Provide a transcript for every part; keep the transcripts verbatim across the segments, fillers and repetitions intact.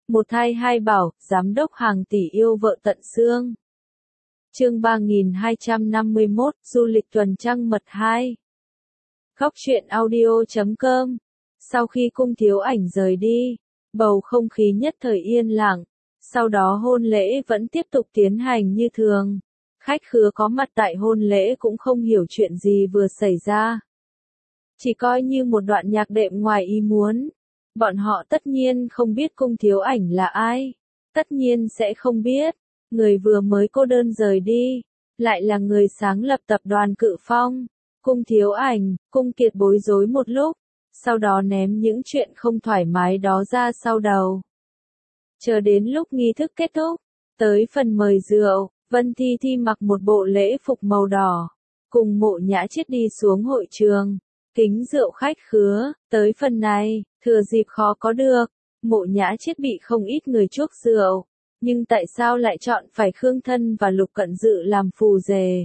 Một thai hai bảo, giám đốc hàng tỷ yêu vợ tận xương. Chương ba nghìn hai trăm năm mươi mốt, du lịch tuần trăng mật hai. Khóc chuyện audio chấm com. Sau khi Cung Thiếu Ảnh rời đi, bầu không khí nhất thời yên lặng. Sau đó hôn lễ vẫn tiếp tục tiến hành như thường. Khách khứa có mặt tại hôn lễ cũng không hiểu chuyện gì vừa xảy ra. Chỉ coi như một đoạn nhạc đệm ngoài ý muốn. Bọn họ tất nhiên không biết Cung Thiếu Ảnh là ai. Tất nhiên sẽ không biết. Người vừa mới cô đơn rời đi. Lại là người sáng lập tập đoàn Cự Phong. Cung Thiếu Ảnh, Cung Kiệt bối rối một lúc. Sau đó ném những chuyện không thoải mái đó ra sau đầu. Chờ đến lúc nghi thức kết thúc. Tới phần mời rượu, Vân Thi Thi mặc một bộ lễ phục màu đỏ. Cùng Mộ Nhã Chiết đi xuống hội trường. Kính rượu khách khứa, tới phần này, thừa dịp khó có được, Mộ Nhã Chiết bị không ít người chuốc rượu, nhưng tại sao lại chọn phải Khương Thân và Lục Cận Dự làm phù rể?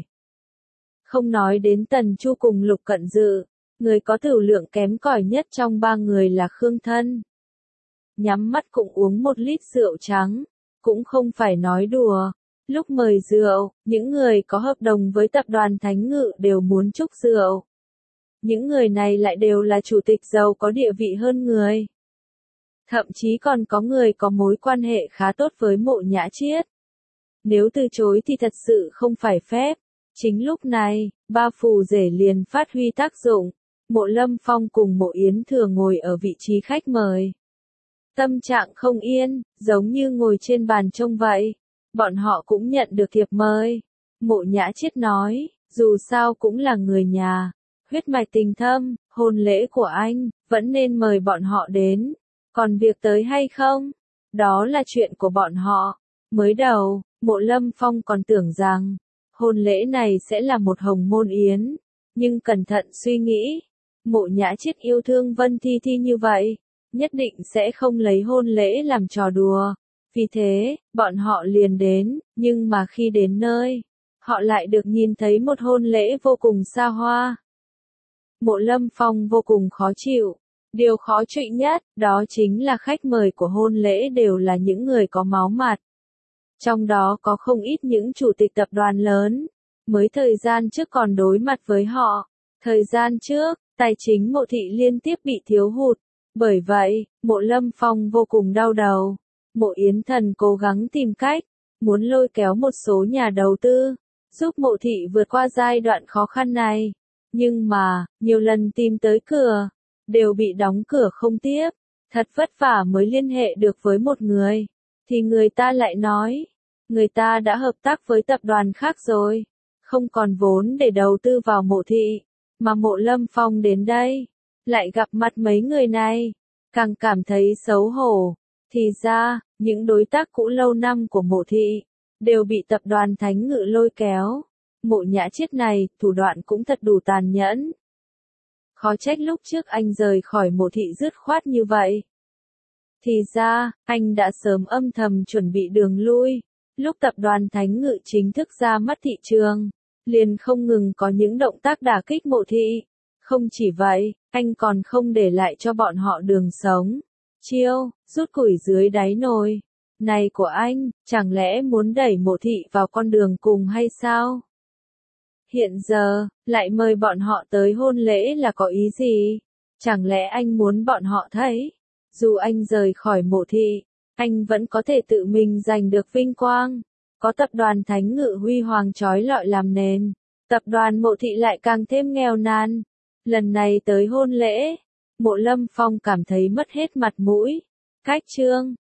Không nói đến Tần Chu cùng Lục Cận Dự, người có tửu lượng kém cỏi nhất trong ba người là Khương Thân. Nhắm mắt cũng uống một lít rượu trắng, cũng không phải nói đùa. Lúc mời rượu, những người có hợp đồng với tập đoàn Thánh Ngự đều muốn chúc rượu. Những người này lại đều là chủ tịch giàu có địa vị hơn người. Thậm chí còn có người có mối quan hệ khá tốt với Mộ Nhã Chiết. Nếu từ chối thì thật sự không phải phép. Chính lúc này, ba phù rể liền phát huy tác dụng. Mộ Lâm Phong cùng Mộ Yến Thừa ngồi ở vị trí khách mời. Tâm trạng không yên, giống như ngồi trên bàn trông vậy. Bọn họ cũng nhận được thiệp mời. Mộ Nhã Chiết nói, dù sao cũng là người nhà. Huyết mạch tình thâm, hôn lễ của anh, vẫn nên mời bọn họ đến. Còn việc tới hay không? Đó là chuyện của bọn họ. Mới đầu, Mộ Lâm Phong còn tưởng rằng, hôn lễ này sẽ là một hồng môn yến. Nhưng cẩn thận suy nghĩ, Mộ Nhã Chiết yêu thương Vân Thi Thi như vậy, nhất định sẽ không lấy hôn lễ làm trò đùa. Vì thế, bọn họ liền đến, nhưng mà khi đến nơi, họ lại được nhìn thấy một hôn lễ vô cùng xa hoa. Mộ Lâm Phong vô cùng khó chịu. Điều khó chịu nhất, đó chính là khách mời của hôn lễ đều là những người có máu mặt. Trong đó có không ít những chủ tịch tập đoàn lớn. Mới thời gian trước còn đối mặt với họ. Thời gian trước, tài chính Mộ thị liên tiếp bị thiếu hụt. Bởi vậy, Mộ Lâm Phong vô cùng đau đầu. Mộ Yến Thần cố gắng tìm cách, muốn lôi kéo một số nhà đầu tư, giúp Mộ thị vượt qua giai đoạn khó khăn này. Nhưng mà, nhiều lần tìm tới cửa, đều bị đóng cửa không tiếp. Thật vất vả mới liên hệ được với một người. Thì người ta lại nói, người ta đã hợp tác với tập đoàn khác rồi. Không còn vốn để đầu tư vào Mộ thị. Mà Mộ Lâm Phong đến đây, lại gặp mặt mấy người này. Càng cảm thấy xấu hổ. Thì ra, những đối tác cũ lâu năm của Mộ thị, đều bị tập đoàn Thánh Ngự lôi kéo. Mộ Nhã Chiết này, thủ đoạn cũng thật đủ tàn nhẫn. Khó trách lúc trước anh rời khỏi Mộ thị dứt khoát như vậy. Thì ra, anh đã sớm âm thầm chuẩn bị đường lui. Lúc tập đoàn Thánh Ngự chính thức ra mắt thị trường, liền không ngừng có những động tác đả kích Mộ thị. Không chỉ vậy, anh còn không để lại cho bọn họ đường sống. Chiêu, rút củi dưới đáy nồi. Này của anh, chẳng lẽ muốn đẩy Mộ thị vào con đường cùng hay sao? Hiện giờ, lại mời bọn họ tới hôn lễ là có ý gì? Chẳng lẽ anh muốn bọn họ thấy? Dù anh rời khỏi Mộ thị, anh vẫn có thể tự mình giành được vinh quang. Có tập đoàn Thánh Ngự huy hoàng chói lọi làm nền. Tập đoàn Mộ thị lại càng thêm nghèo nàn. Lần này tới hôn lễ, Mộ Lâm Phong cảm thấy mất hết mặt mũi. Cách trương,